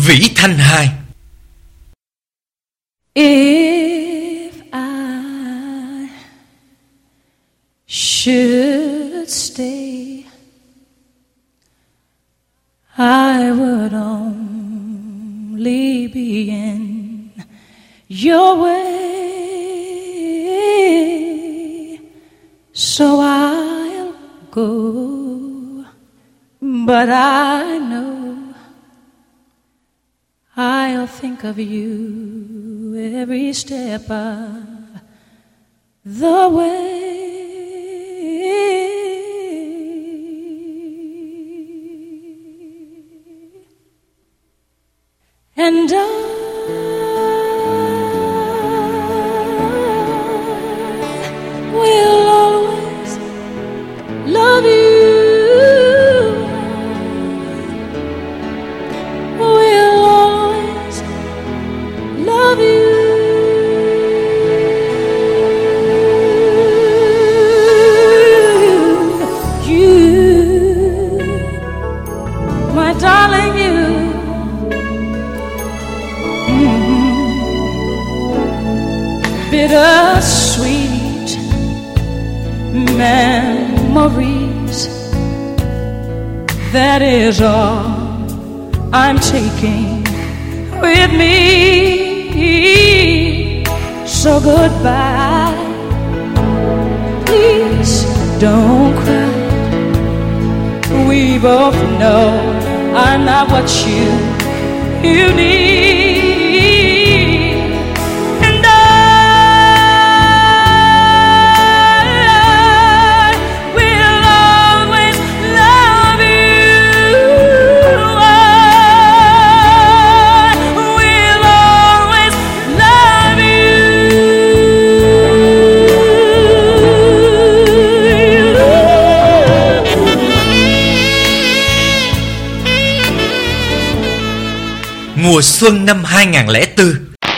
Vĩ Thanh 2. If I should stay, I would only be in your way, so I'll go, but I know I'll think of you every step of the way. And I will always love you. Will always love you. You, my darling, you. Bittersweet memories, that is all I'm taking with me. So goodbye, please don't cry. We both know I'm not what you need. Mùa xuân năm 2004.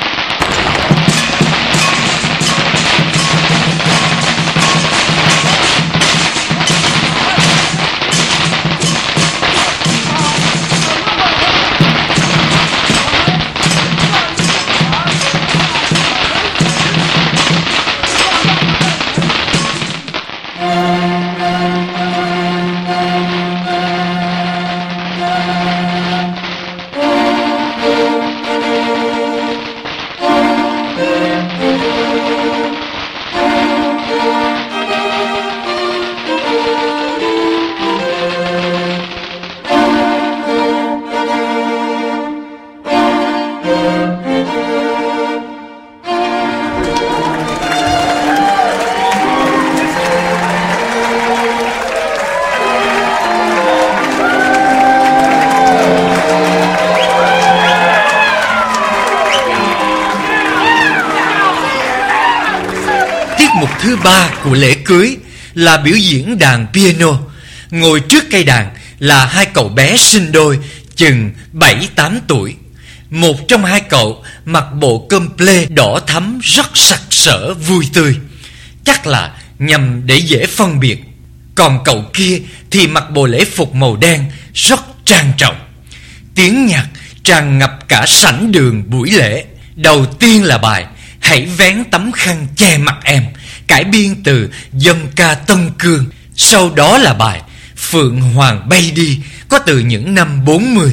Thứ ba của lễ cưới là biểu diễn đàn piano. Ngồi trước cây đàn là hai cậu bé sinh đôi chừng 7-8 tuổi. Một trong hai cậu mặc bộ comple đỏ thắm rất sặc sỡ vui tươi, chắc là nhằm để dễ phân biệt. Còn cậu kia thì mặc bộ lễ phục màu đen rất trang trọng. Tiếng nhạc tràn ngập cả sảnh đường buổi lễ. Đầu tiên là bài Hãy vén tấm khăn che mặt em, cải biên từ dân ca Tân Cương. Sau đó là bài Phượng Hoàng bay đi, có từ những năm 40.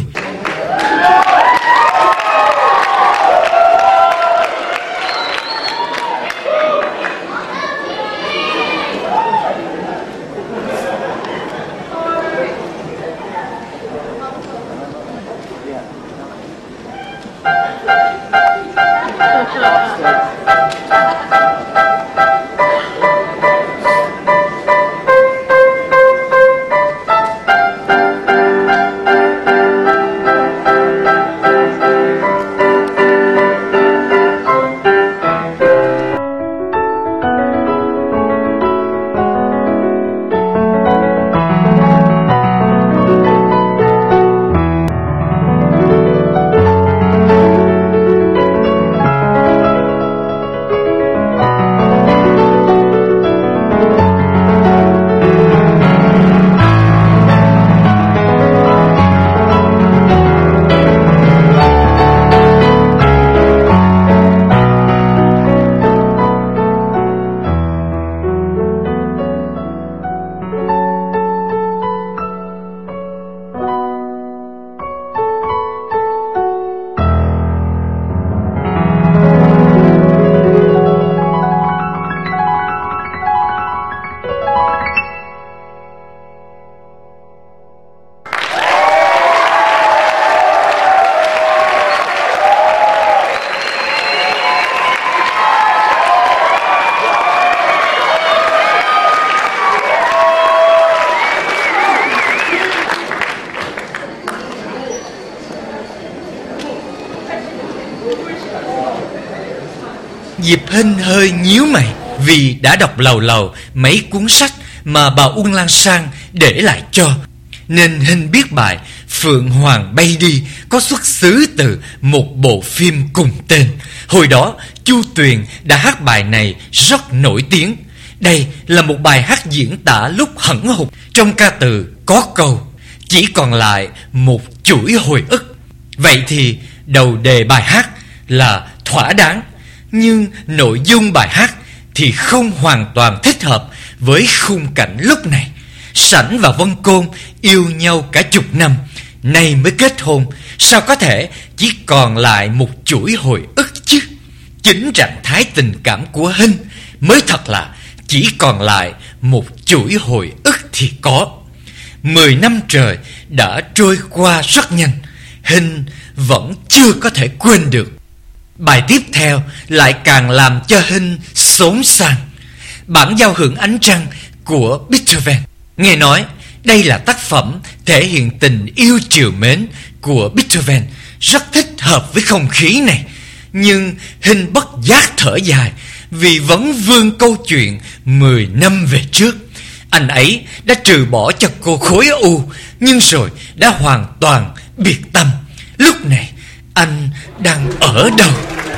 Diệp Hinh hơi nhíu mày vì đã đọc lầu lầu mấy cuốn sách mà bà Uông Lan Sang để lại cho, nên Hinh biết bài Phượng Hoàng Bay Đi có xuất xứ từ một bộ phim cùng tên. Hồi đó Chu Tuyền đã hát bài này rất nổi tiếng. Đây là một bài hát diễn tả lúc hẫng hụt. Trong ca từ có câu chỉ còn lại một chuỗi hồi ức. Vậy thì đầu đề bài hát là thỏa đáng, nhưng nội dung bài hát thì không hoàn toàn thích hợp với khung cảnh lúc này. Sảnh và Vân Côn yêu nhau cả chục năm, nay mới kết hôn, sao có thể chỉ còn lại một chuỗi hồi ức chứ? Chính trạng thái tình cảm của Hinh mới thật là chỉ còn lại một chuỗi hồi ức thì có. 10 năm trời đã trôi qua rất nhanh, Hinh vẫn chưa có thể quên được. Bài tiếp theo lại càng làm cho Hinh xốn sang. Bản giao hưởng ánh trăng của Beethoven. Nghe nói đây là tác phẩm thể hiện tình yêu trìu mến của Beethoven, rất thích hợp với không khí này. Nhưng Hinh bất giác thở dài vì vẫn vương câu chuyện 10 năm về trước. Anh ấy đã trừ bỏ cho cô khối u, nhưng rồi đã hoàn toàn biệt tâm. Lúc này anh đang ở đâu?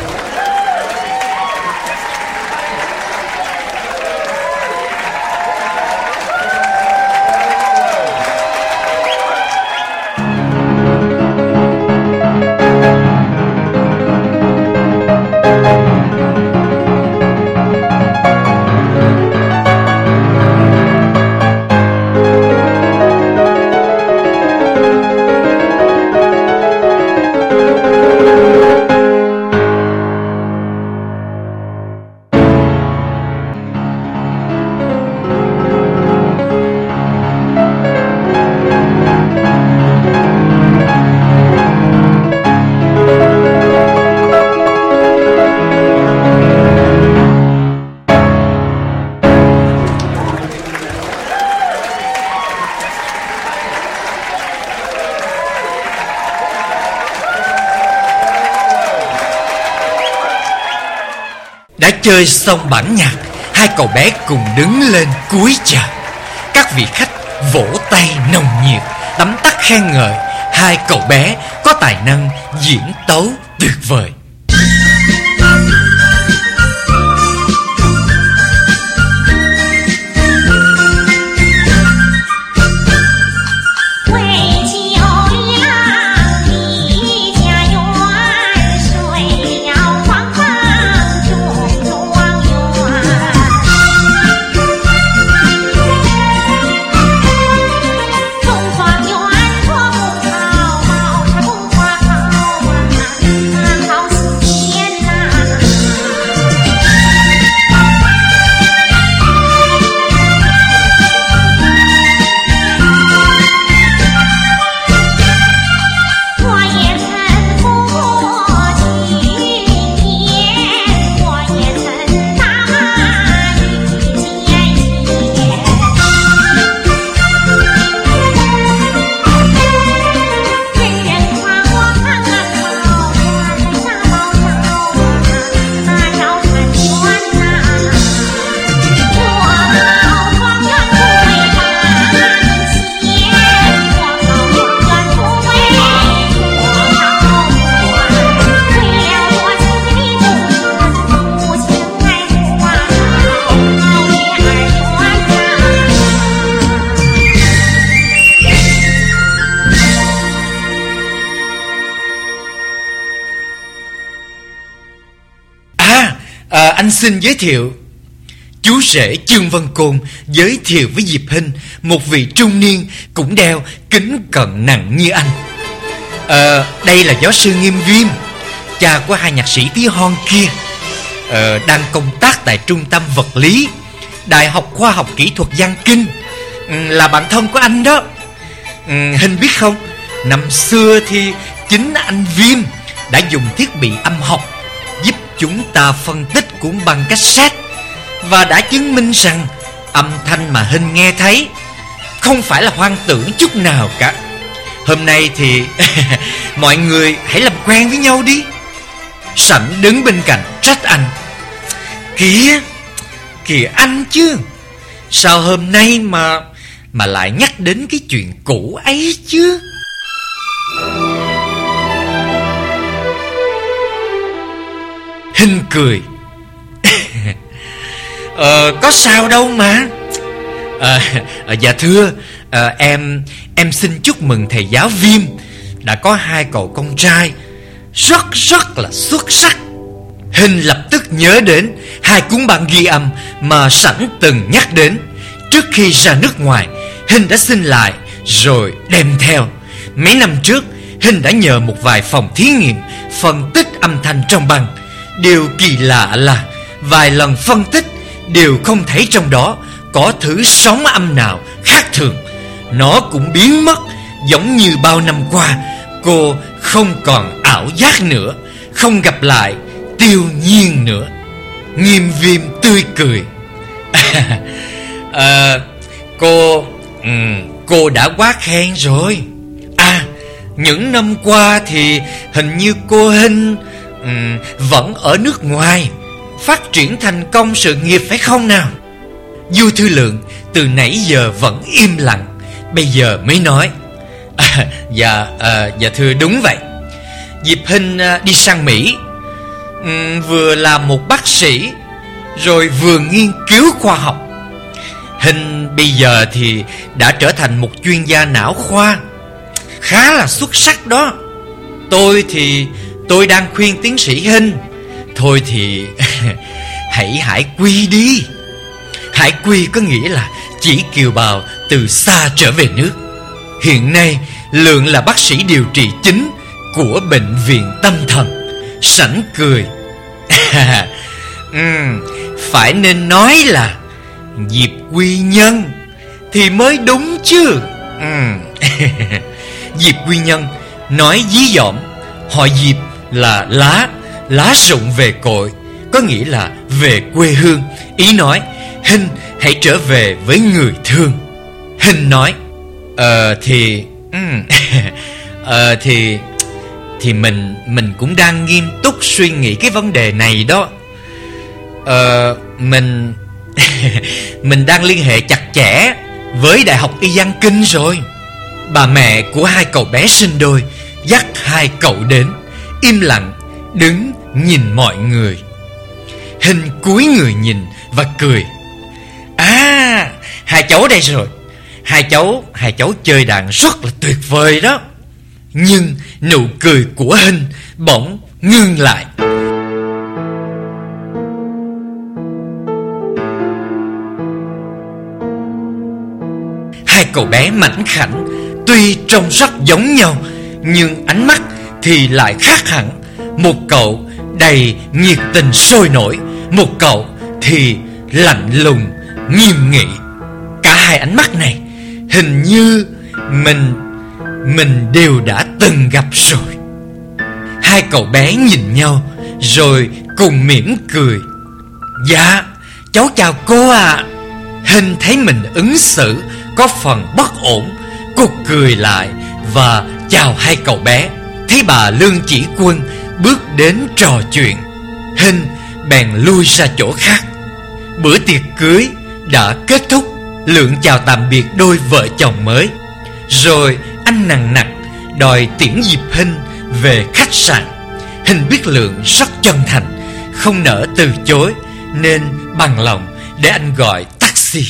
Đã chơi xong bản nhạc, hai cậu bé cùng đứng lên cúi chào. Các vị khách vỗ tay nồng nhiệt, tấm tắc khen ngợi hai cậu bé có tài năng diễn tấu tuyệt vời. Anh xin giới thiệu, chú rể Chương Vân Côn giới thiệu với Diệp Hinh một vị trung niên cũng đeo kính cận nặng như anh. Đây là giáo sư Nghiêm Viêm, cha của hai nhạc sĩ tí hon kia, đang công tác tại Trung tâm Vật lý Đại học Khoa học Kỹ thuật Giang Kinh, là bạn thân của anh đó. Hinh biết không, năm xưa thì chính anh Viêm đã dùng thiết bị âm học giúp chúng ta phân tích cuốn băng cassette, và đã chứng minh rằng âm thanh mà Hinh nghe thấy không phải là hoang tưởng chút nào cả. Hôm nay thì mọi người hãy làm quen với nhau đi. Sảnh đứng bên cạnh trách anh: Kìa, kìa anh chứ. Sao hôm nay mà lại nhắc đến cái chuyện cũ ấy chứ? Hinh cười. Có sao đâu mà. Dạ thưa, em xin chúc mừng thầy giáo Viêm đã có 2 cậu con trai rất là xuất sắc. Hinh lập tức nhớ đến 2 cuốn băng ghi âm mà Sảnh từng nhắc đến. Trước khi ra nước ngoài, Hinh đã xin lại rồi đem theo. Mấy năm trước, Hinh đã nhờ một vài phòng thí nghiệm phân tích âm thanh trong băng. Điều kỳ lạ là vài lần phân tích đều không thấy trong đó có thứ sóng âm nào khác thường. Nó cũng biến mất, giống như bao năm qua cô không còn ảo giác nữa, không gặp lại Tiêu Nhiên nữa. Nghiêm Viêm tươi cười. Cô đã quá khen rồi. Những năm qua thì hình như cô Hinh vẫn ở nước ngoài phát triển thành công sự nghiệp phải không nào? Du Thư Lượng từ nãy giờ vẫn im lặng, bây giờ mới nói. Dạ thưa, đúng vậy. Diệp Hinh đi sang Mỹ, vừa làm một bác sĩ rồi vừa nghiên cứu khoa học. Hinh bây giờ thì đã trở thành một chuyên gia não khoa, khá là xuất sắc đó. Tôi đang khuyên tiến sĩ Hinh, thôi thì hãy hải quy đi. Hải quy có nghĩa là chỉ kiều bào từ xa trở về nước. Hiện nay Lượng là bác sĩ điều trị chính của bệnh viện tâm thần. Sảnh cười. Phải nên nói là Diệp Quy Nhân thì mới đúng chứ. Diệp Quy Nhân nói dí dỏm, họ Diệp là lá rụng về cội, có nghĩa là về quê hương. Ý nói Hinh hãy trở về với người thương. Hinh nói thì mình cũng đang nghiêm túc suy nghĩ cái vấn đề này đó. Mình đang liên hệ chặt chẽ với Đại học Y Giang Kinh rồi. Bà mẹ của 2 cậu bé sinh đôi dắt 2 cậu đến, im lặng đứng nhìn mọi người. Hinh cúi người nhìn và cười. 2 cháu đây rồi. Hai cháu chơi đàn rất là tuyệt vời đó. Nhưng nụ cười của Hinh bỗng ngưng lại. Hai cậu bé mảnh khảnh tuy trông rất giống nhau, nhưng ánh mắt thì lại khác hẳn. Một cậu đầy nhiệt tình sôi nổi, một cậu thì lạnh lùng nghiêm nghị. Cả hai ánh mắt này hình như mình đều đã từng gặp rồi. Hai cậu bé nhìn nhau rồi cùng mỉm cười. Dạ, cháu chào cô ạ. Hinh thấy mình ứng xử có phần bất ổn, cô cười lại và chào hai cậu bé. Thấy bà Lương Chỉ Quân bước đến trò chuyện, Hinh bèn lui ra chỗ khác. Bữa tiệc cưới đã kết thúc. Lượng chào tạm biệt đôi vợ chồng mới, rồi anh nằng nặc đòi tiễn Diệp Hinh về khách sạn. Hinh biết Lượng rất chân thành, không nỡ từ chối, nên bằng lòng để anh gọi taxi.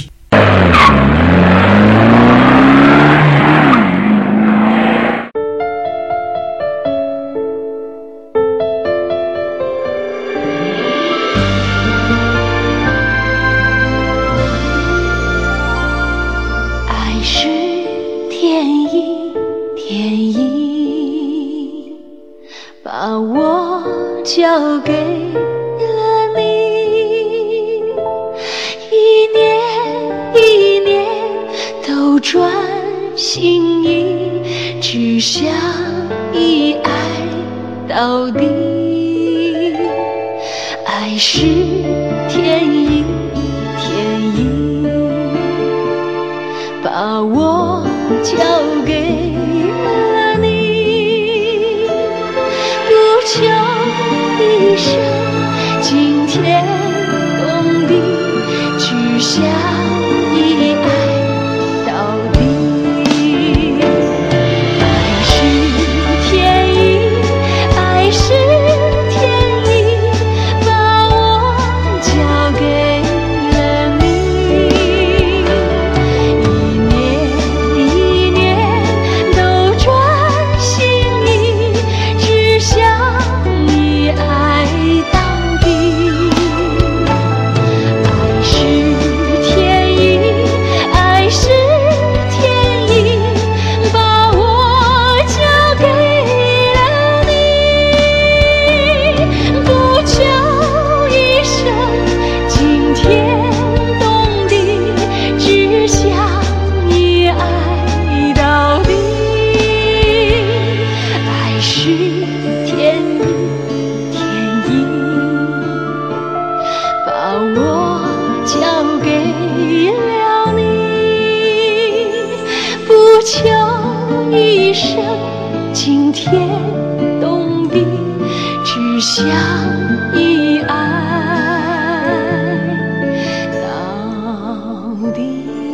叫一声惊天动地，只想一爱到底。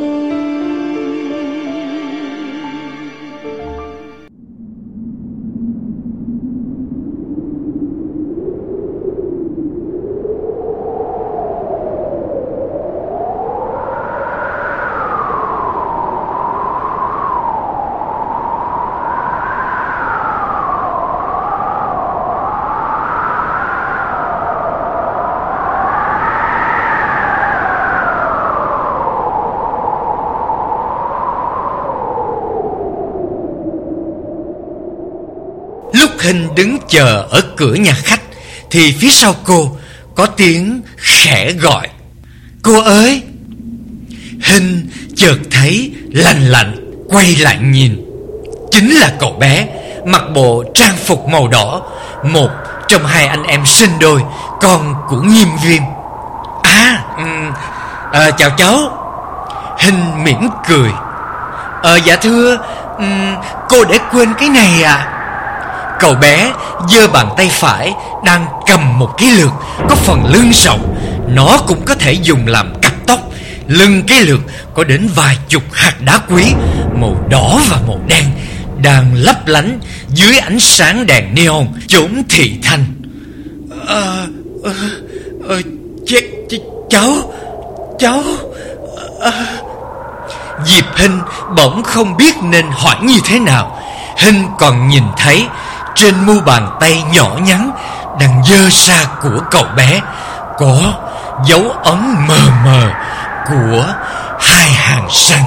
Hình đứng chờ ở cửa nhà khách thì phía sau cô có tiếng khẽ gọi: "Cô ơi!" Hình chợt thấy lành lạnh, quay lại nhìn. Chính là cậu bé mặc bộ trang phục màu đỏ, một trong hai anh em sinh đôi con của Nghiêm Viêm. Chào cháu. Hình mỉm cười. Dạ thưa, cô để quên cái này à? Cậu bé giơ bàn tay phải đang cầm một cái lược có phần lưng rộng. Nó cũng có thể dùng làm cặp tóc. Lưng cái lược có đến vài chục hạt đá quý màu đỏ và màu đen đang lấp lánh dưới ánh sáng đèn neon chốn thị thanh. Cháu Diệp Hinh bỗng không biết nên hỏi như thế nào. Hinh còn nhìn thấy trên mu bàn tay nhỏ nhắn đang giơ ra của cậu bé có dấu ấn mờ mờ của hai hàng răng.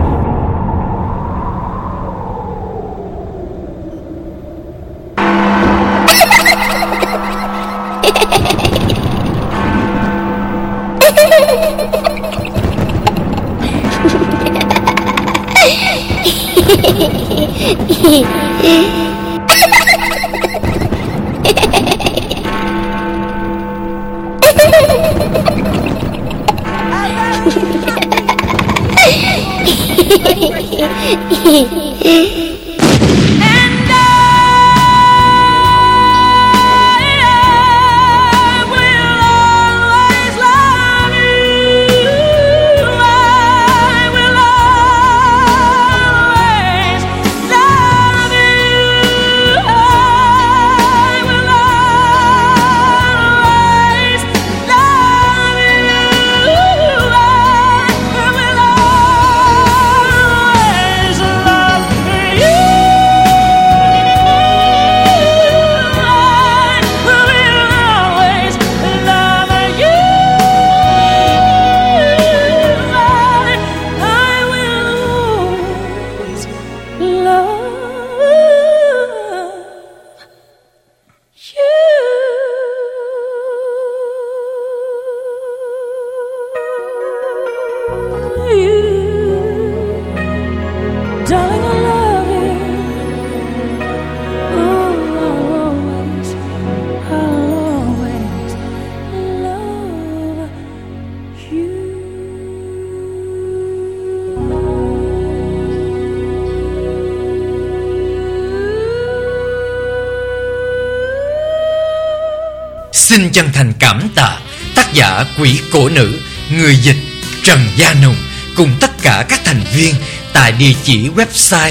Xin chân thành cảm tạ tác giả Quỷ Cổ Nữ, người dịch Trần Gia Nùng cùng tất cả các thành viên tại địa chỉ website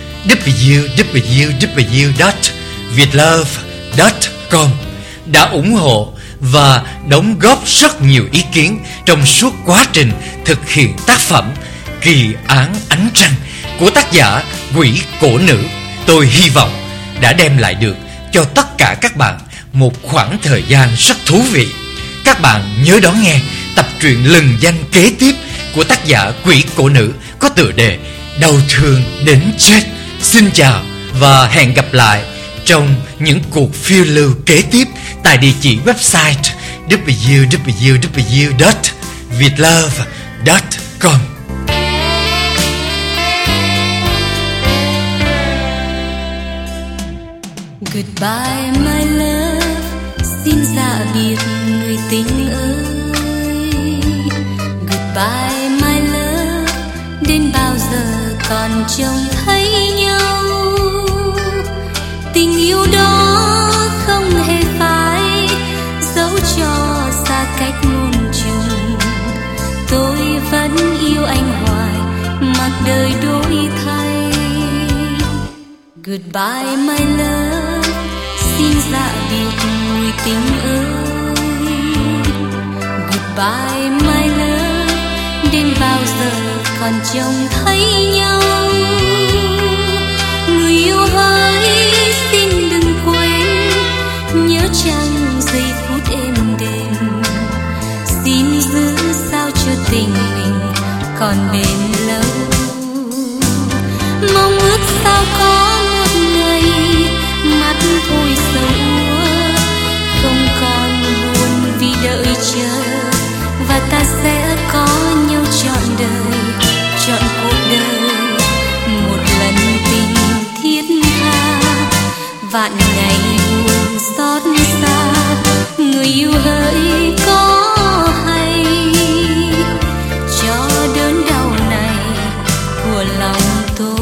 www.vietlove.com đã ủng hộ và đóng góp rất nhiều ý kiến trong suốt quá trình thực hiện tác phẩm Kỳ án Ánh Trăng của tác giả Quỷ Cổ Nữ. Tôi hy vọng đã đem lại được cho tất cả các bạn một khoảng thời gian rất thú vị. Các bạn nhớ đón nghe tập truyện lừng danh kế tiếp của tác giả Quỷ Cổ Nữ có tựa đề Đau thương đến chết. Xin chào và hẹn gặp lại trong những cuộc phiêu lưu kế tiếp tại địa chỉ website www.vietlove.com. Goodbye my love, xin dạ biệt người tình ơi. Goodbye my love, đến bao giờ còn còn trông thấy nhau. Tình yêu đó không hề phải dẫu cho xa cách muôn trùng. Tôi vẫn yêu anh hoài mặc đời đổi thay. Goodbye my love, xin dạ biệt người tình ơi. Goodbye my love, đến bao giờ còn trông thấy nhau. Người yêu hỡi xin đừng quên, nhớ chăng giây phút êm đềm. Xin giữ sao cho tình mình còn bền lâu. Mong ước sao có một ngày mắt thôi sầu úa, không còn buồn vì đợi chờ, và ta sẽ có nhau trọn đời, trọn cuộc đời. Một lần tình thiết tha, vạn ngày buồn xót xa. Người yêu hỡi có hay cho đớn đau này của lòng tôi.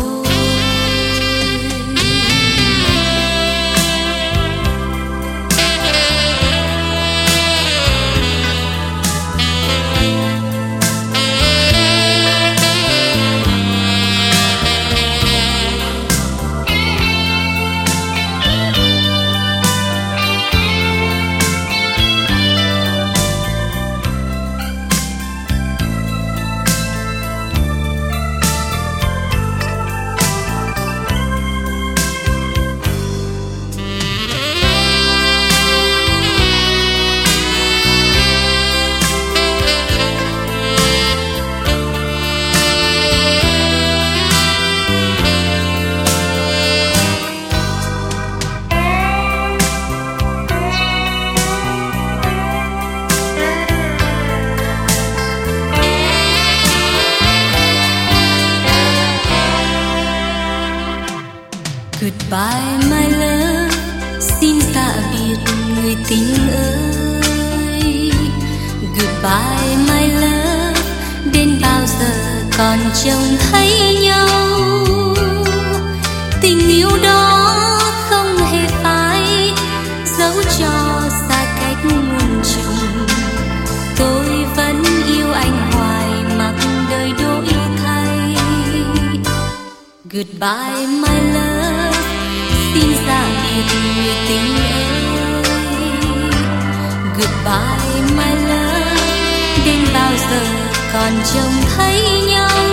Goodbye my love, xin tạ biệt người tình ơi. Goodbye my love, đến bao giờ còn trông thấy nhau. Tình yêu đó không hề phai, dẫu cho xa cách muôn trùng. Tôi vẫn yêu anh hoài mặc đời đổi thay. Goodbye my love, xin dạ biệt người tình ơi. Goodbye my love, đến bao giờ còn trông thấy nhau.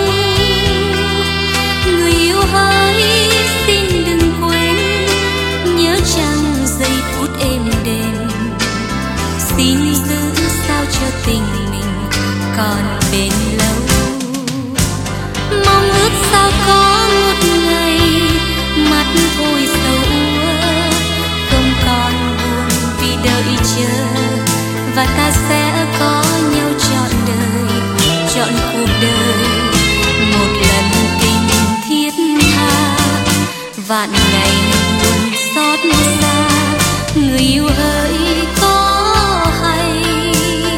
Người yêu hỡi xin đừng quên, nhớ chăng giây phút êm đềm. Xin giữ sao cho tình mình còn bền lâu. Mong ước sao có một ngày mắt thôi sầu úa, không còn buồn vì đợi chờ, và ta sẽ có nhau trọn đời, trọn cuộc đời. Một lần tình thiết tha, vạn ngày buồn xót xa. Người yêu hỡi có hay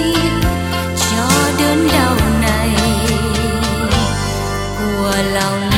cho đớn đau này của lòng